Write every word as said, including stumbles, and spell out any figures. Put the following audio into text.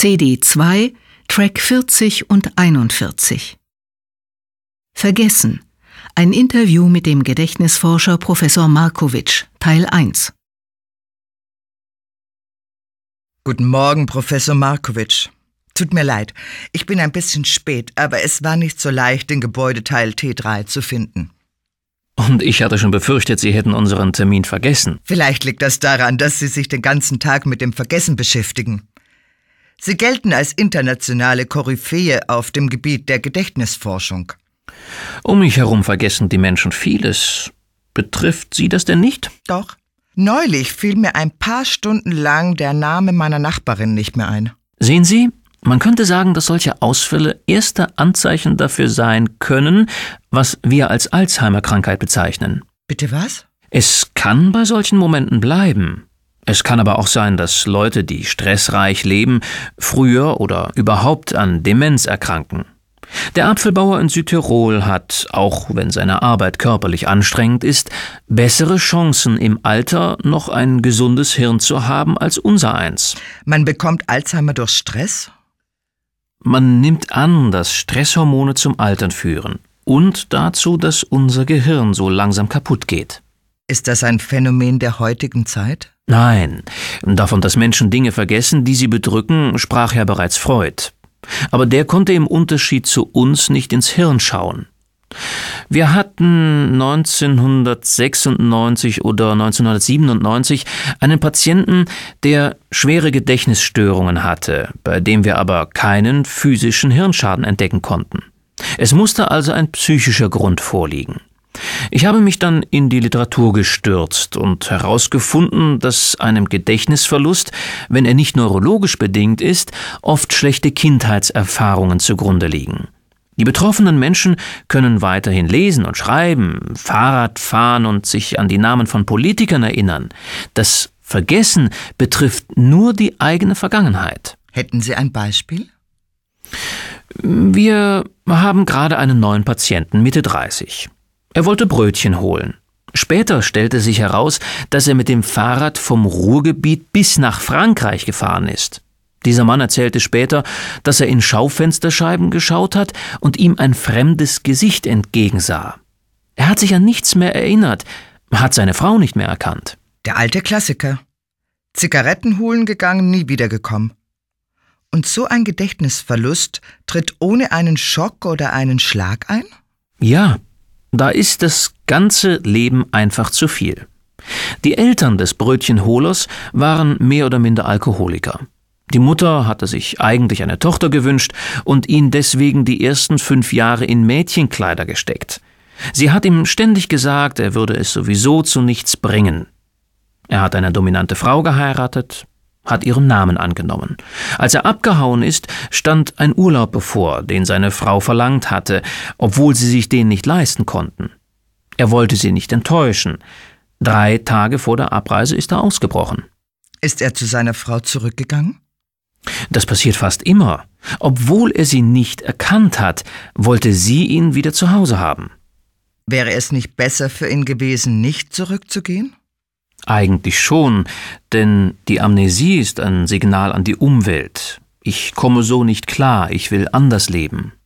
C D zwei, Track vierzig und einundvierzig. Vergessen. Ein Interview mit dem Gedächtnisforscher Professor Markowitsch, Teil eins. Guten Morgen, Professor Markowitsch. Tut mir leid, ich bin ein bisschen spät, aber es war nicht so leicht, den Gebäudeteil T drei zu finden. Und ich hatte schon befürchtet, Sie hätten unseren Termin vergessen. Vielleicht liegt das daran, dass Sie sich den ganzen Tag mit dem Vergessen beschäftigen. Sie gelten als internationale Koryphäe auf dem Gebiet der Gedächtnisforschung. Um mich herum vergessen die Menschen vieles. Betrifft Sie das denn nicht? Doch. Neulich fiel mir ein paar Stunden lang der Name meiner Nachbarin nicht mehr ein. Sehen Sie, man könnte sagen, dass solche Ausfälle erste Anzeichen dafür sein können, was wir als Alzheimer-Krankheit bezeichnen. Bitte was? Es kann bei solchen Momenten bleiben. Es kann aber auch sein, dass Leute, die stressreich leben, früher oder überhaupt an Demenz erkranken. Der Apfelbauer in Südtirol hat, auch wenn seine Arbeit körperlich anstrengend ist, bessere Chancen im Alter noch ein gesundes Hirn zu haben als unsereins. Man bekommt Alzheimer durch Stress? Man nimmt an, dass Stresshormone zum Altern führen und dazu, dass unser Gehirn so langsam kaputt geht. Ist das ein Phänomen der heutigen Zeit? Nein, davon, dass Menschen Dinge vergessen, die sie bedrücken, sprach ja bereits Freud. Aber der konnte im Unterschied zu uns nicht ins Hirn schauen. Wir hatten neunzehnhundertsechsundneunzig oder neunzehnhundertsiebenundneunzig einen Patienten, der schwere Gedächtnisstörungen hatte, bei dem wir aber keinen physischen Hirnschaden entdecken konnten. Es musste also ein psychischer Grund vorliegen. Ich habe mich dann in die Literatur gestürzt und herausgefunden, dass einem Gedächtnisverlust, wenn er nicht neurologisch bedingt ist, oft schlechte Kindheitserfahrungen zugrunde liegen. Die betroffenen Menschen können weiterhin lesen und schreiben, Fahrrad fahren und sich an die Namen von Politikern erinnern. Das Vergessen betrifft nur die eigene Vergangenheit. Hätten Sie ein Beispiel? Wir haben gerade einen neuen Patienten, Mitte dreißig. Er wollte Brötchen holen. Später stellte sich heraus, dass er mit dem Fahrrad vom Ruhrgebiet bis nach Frankreich gefahren ist. Dieser Mann erzählte später, dass er in Schaufensterscheiben geschaut hat und ihm ein fremdes Gesicht entgegensah. Er hat sich an nichts mehr erinnert, hat seine Frau nicht mehr erkannt. Der alte Klassiker. Zigaretten holen gegangen, nie wiedergekommen. Und so ein Gedächtnisverlust tritt ohne einen Schock oder einen Schlag ein? Ja. Da ist das ganze Leben einfach zu viel. Die Eltern des Brötchenholers waren mehr oder minder Alkoholiker. Die Mutter hatte sich eigentlich eine Tochter gewünscht und ihn deswegen die ersten fünf Jahre in Mädchenkleider gesteckt. Sie hat ihm ständig gesagt, er würde es sowieso zu nichts bringen. Er hat eine dominante Frau geheiratet, hat ihren Namen angenommen. Als er abgehauen ist, stand ein Urlaub bevor, den seine Frau verlangt hatte, obwohl sie sich den nicht leisten konnten. Er wollte sie nicht enttäuschen. Drei Tage vor der Abreise ist er ausgebrochen. Ist er zu seiner Frau zurückgegangen? Das passiert fast immer. Obwohl er sie nicht erkannt hat, wollte sie ihn wieder zu Hause haben. Wäre es nicht besser für ihn gewesen, nicht zurückzugehen? Eigentlich schon, denn die Amnesie ist ein Signal an die Umwelt. Ich komme so nicht klar, ich will anders leben.